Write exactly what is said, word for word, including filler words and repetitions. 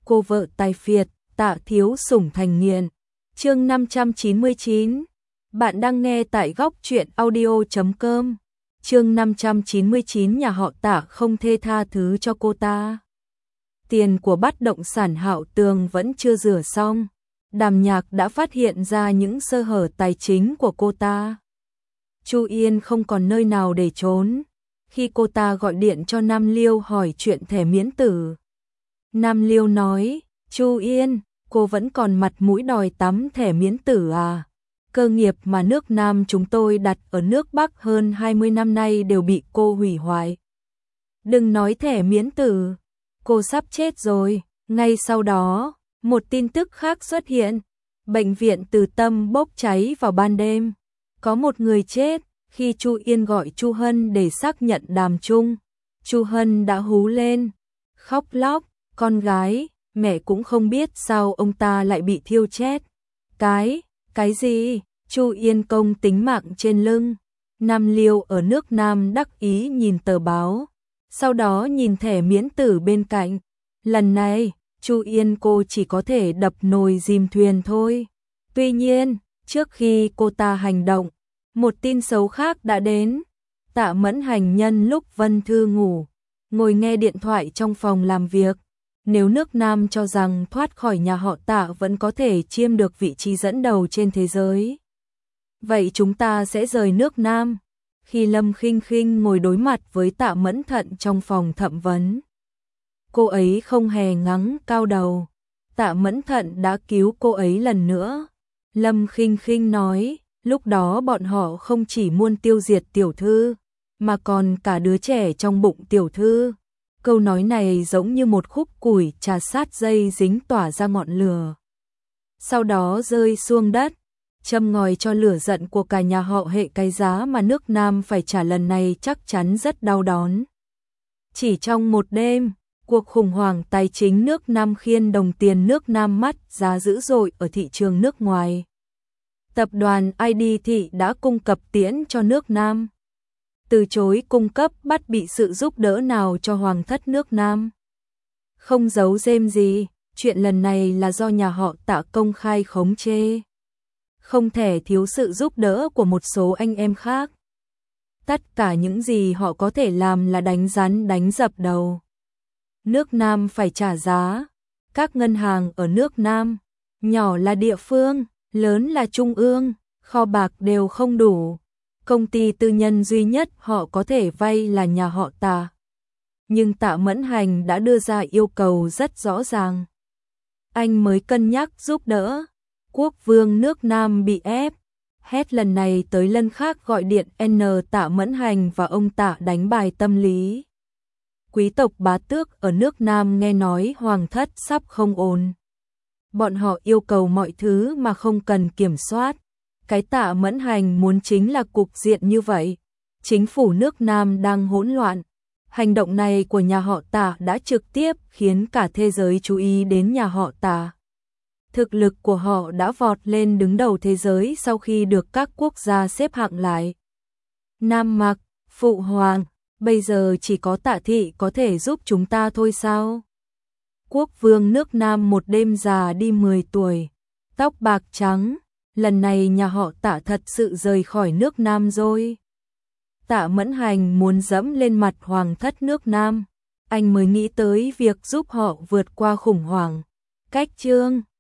cô vợ tài phiệt, Tạ thiếu sủng thành nghiện. Chương năm trăm chín mươi chín. Bạn đang nghe tại góc truyện audio chấm com. Chương năm trăm chín mươi chín, nhà họ Tạ không thể tha thứ cho cô ta. Tiền của bất động sản Hạo Tường vẫn chưa rửa xong. Đàm Nhạc đã phát hiện ra những sơ hở tài chính của cô ta. Chu Yên không còn nơi nào để trốn. Khi cô ta gọi điện cho Nam Liêu hỏi chuyện thẻ miễn tử, Nam Liêu nói, Chu Yên, cô vẫn còn mặt mũi đòi tắm thẻ miễn tử à? Cơ nghiệp mà nước Nam chúng tôi đặt ở nước Bắc hơn hai mươi năm nay đều bị cô hủy hoại. Đừng nói thẻ miễn tử, cô sắp chết rồi. Ngay sau đó, một tin tức khác xuất hiện. Bệnh viện Từ Tâm bốc cháy vào ban đêm. Có một người chết. Khi Chu Yên gọi Chu Hân để xác nhận đàm chung, Chu Hân đã hú lên, khóc lóc, con gái, mẹ cũng không biết sao ông ta lại bị thiêu chết. Cái, cái gì? Chu Yên công tính mạng trên lưng. Nam Liêu ở nước Nam đắc ý nhìn tờ báo, sau đó nhìn thẻ miễn tử bên cạnh. Lần này, Chu Yên cô chỉ có thể đập nồi dìm thuyền thôi. Tuy nhiên, trước khi cô ta hành động, một tin xấu khác đã đến. Tạ Mẫn Hành nhân lúc Vân Thư ngủ, ngồi nghe điện thoại trong phòng làm việc. Nếu nước Nam cho rằng thoát khỏi nhà họ Tạ vẫn có thể chiếm được vị trí dẫn đầu trên thế giới, vậy chúng ta sẽ rời nước Nam. Khi Lâm Khinh Khinh ngồi đối mặt với Tạ Mẫn Thận trong phòng thẩm vấn, cô ấy không hề ngắng cao đầu. Tạ Mẫn Thận đã cứu cô ấy lần nữa. Lâm Khinh Khinh nói, lúc đó bọn họ không chỉ muốn tiêu diệt tiểu thư, mà còn cả đứa trẻ trong bụng tiểu thư. Câu nói này giống như một khúc củi chà sát dây dính tỏa ra ngọn lửa, sau đó rơi xuống đất, châm ngòi cho lửa giận của cả nhà họ Hệ. Cái giá mà nước Nam phải trả lần này chắc chắn rất đau đớn. Chỉ trong một đêm, cuộc khủng hoảng tài chính nước Nam khiến đồng tiền nước Nam mất giá dữ dội ở thị trường nước ngoài. Tập đoàn i đê Thị đã cung cấp tiễn cho nước Nam, từ chối cung cấp bất bị sự giúp đỡ nào cho hoàng thất nước Nam. Không giấu giếm gì, chuyện lần này là do nhà họ Tạ công khai khống chế. Không thể thiếu sự giúp đỡ của một số anh em khác. Tất cả những gì họ có thể làm là đánh rắn đánh dập đầu. Nước Nam phải trả giá. Các ngân hàng ở nước Nam, nhỏ là địa phương, lớn là trung ương, kho bạc đều không đủ. Công ty tư nhân duy nhất họ có thể vay là nhà họ Tạ. Nhưng Tạ Mẫn Hành đã đưa ra yêu cầu rất rõ ràng. Anh mới cân nhắc giúp đỡ. Quốc vương nước Nam bị ép. Hết lần này tới lần khác gọi điện N Tạ Mẫn Hành và ông Tạ đánh bài tâm lý. Quý tộc bá tước ở nước Nam nghe nói hoàng thất sắp không ổn. Bọn họ yêu cầu mọi thứ mà không cần kiểm soát. Cái Tạ Mẫn Hành muốn chính là cục diện như vậy. Chính phủ nước Nam đang hỗn loạn. Hành động này của nhà họ Tạ đã trực tiếp khiến cả thế giới chú ý đến nhà họ Tạ. Thực lực của họ đã vọt lên đứng đầu thế giới sau khi được các quốc gia xếp hạng lại. Nam Mặc, Phụ Hoàng, bây giờ chỉ có Tạ Thị có thể giúp chúng ta thôi sao? Quốc vương nước Nam một đêm già đi mười tuổi, tóc bạc trắng. Lần này nhà họ Tạ thật sự rời khỏi nước Nam rồi. Tạ Mẫn Hành muốn dẫm lên mặt hoàng thất nước Nam. Anh mới nghĩ tới việc giúp họ vượt qua khủng hoảng. Cách chương